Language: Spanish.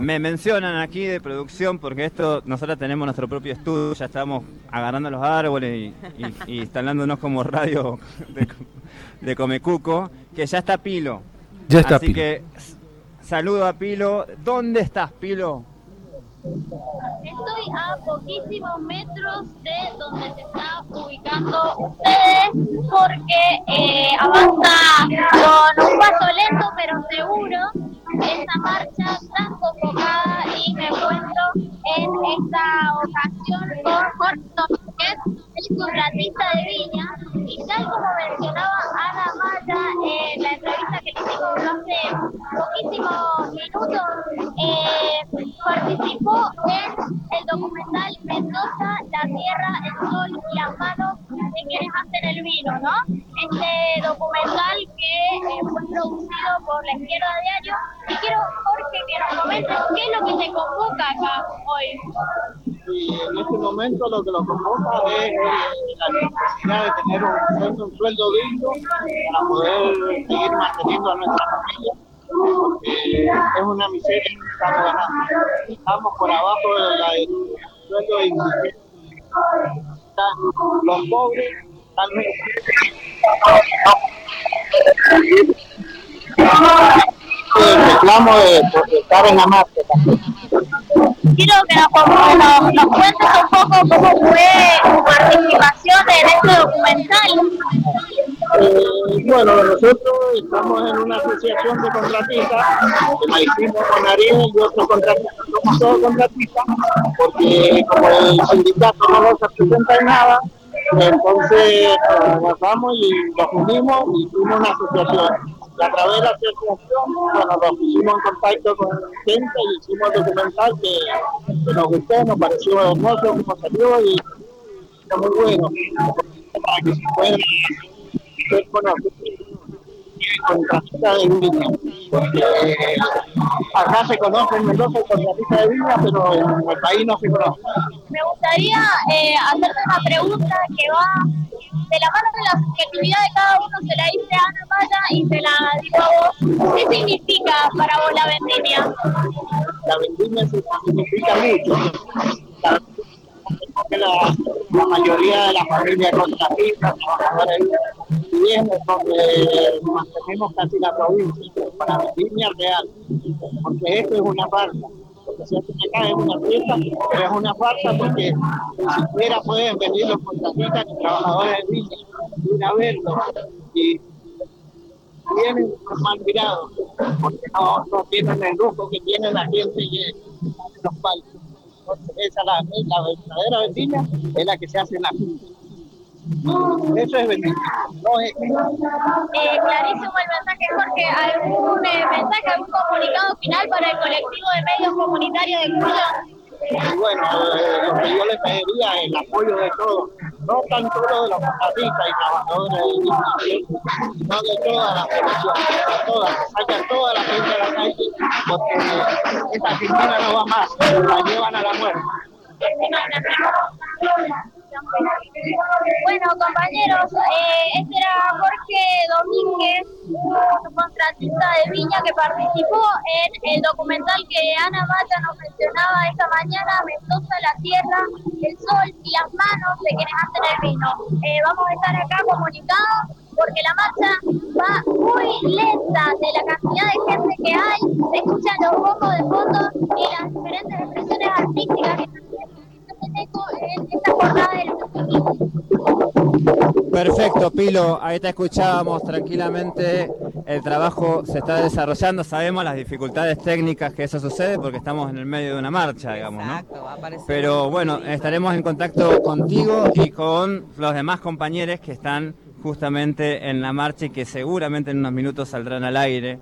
Me mencionan aquí de producción, porque nosotros tenemos nuestro propio estudio, ya estamos agarrando los árboles y instalándonos como radio de Comecuco, que ya está Pilo. Ya está Así Pilo. que saludo a Pilo. ¿Dónde estás, Pilo? Estoy a poquísimos metros de donde se está ubicando ustedes, porque avanza con un paso lento pero seguro esta marcha tan convocada, y me encuentro en esta ocasión con Jorge Domínguez, el contratista de Viña, y tal como mencionaba Ana Maya en la entrevista que le hicimos hace poquísimos minutos, participó en el documental Mendoza, la tierra, el sol y las manos de quienes hacen el vino, ¿no? Este documental que fue producido por La Izquierda Diario, y quiero, Jorge, que nos comentes qué es lo que te convoca acá hoy. Y en este momento lo que lo convoca es la necesidad de tener un sueldo digno para poder seguir manteniendo a nuestra familia, porque es una miseria que estamos ganando. Estamos por abajo del sueldo digno. Los pobres el reclamo de estar en la marcha también. Quiero que nos cuentes un poco cómo fue tu participación en este documental. Bueno, nosotros estamos en una asociación de contratistas, que la hicimos con Ariel y otros contratistas, somos todos contratistas, porque como el sindicato no nos representa en nada, entonces nos vamos y nos unimos y hicimos una asociación. Y a través de la asociación, bueno, nos pusimos en contacto con gente y hicimos el documental que nos gustó, nos pareció hermoso como salió y está muy bueno para que se pueda ser conocido contratista de Viña, porque acá se conoce en Mendoza el contratista de Viña, pero en el país no se conoce. Me gustaría hacerte una pregunta que va de la mano de la subjetividad de cada uno. Se la hice a Ana Maya y se la digo a vos. ¿Qué significa para vos la vendimia? La vendimia significa mucho. La mayoría de la familia contratistas, trabajadores bien, es donde mantenemos casi la provincia, para vendimia real, porque esto es una farsa. Lo que se hace acá es una fiesta, pero es una farsa porque ni siquiera pueden venir los contratistas ni trabajadores de Viña, ir a verlo, y vienen mal mirados, porque no tienen el lujo que tiene la gente que los palcos. Entonces esa la verdadera vendimia es la que se hace en la finca. Eso es vendimia, no es. Clarísimo el mensaje, Jorge. ¿Algún mensaje, algún comunicado final para el colectivo de medios comunitarios de Cuyo? Y bueno, lo que yo les pediría es el apoyo de todos, no tan solo de los contratistas y trabajadores de Viña, sino de toda la población, de todas, que salgan toda la gente a la calle, porque esta Argentina no va más, la llevan a la muerte. Bueno, compañeros, este era Jorge Domínguez, un contratista de Viña que participó en el documental que Ana Maya nos mencionaba esta mañana, Mendoza, la tierra, el sol y las manos de quienes hacen el vino. Vamos a estar acá comunicados porque la marcha va muy lenta de la cantidad de gente que hay, se escuchan los focos de fondo y las diferentes expresiones artísticas que en esta jornada del Perfecto, Pilo, ahí te escuchábamos tranquilamente. El trabajo se está desarrollando, sabemos las dificultades técnicas que eso sucede porque estamos en el medio de una marcha, digamos, ¿no? Exacto, va a aparecer. Pero bueno, estaremos en contacto contigo y con los demás compañeros que están justamente en la marcha y que seguramente en unos minutos saldrán al aire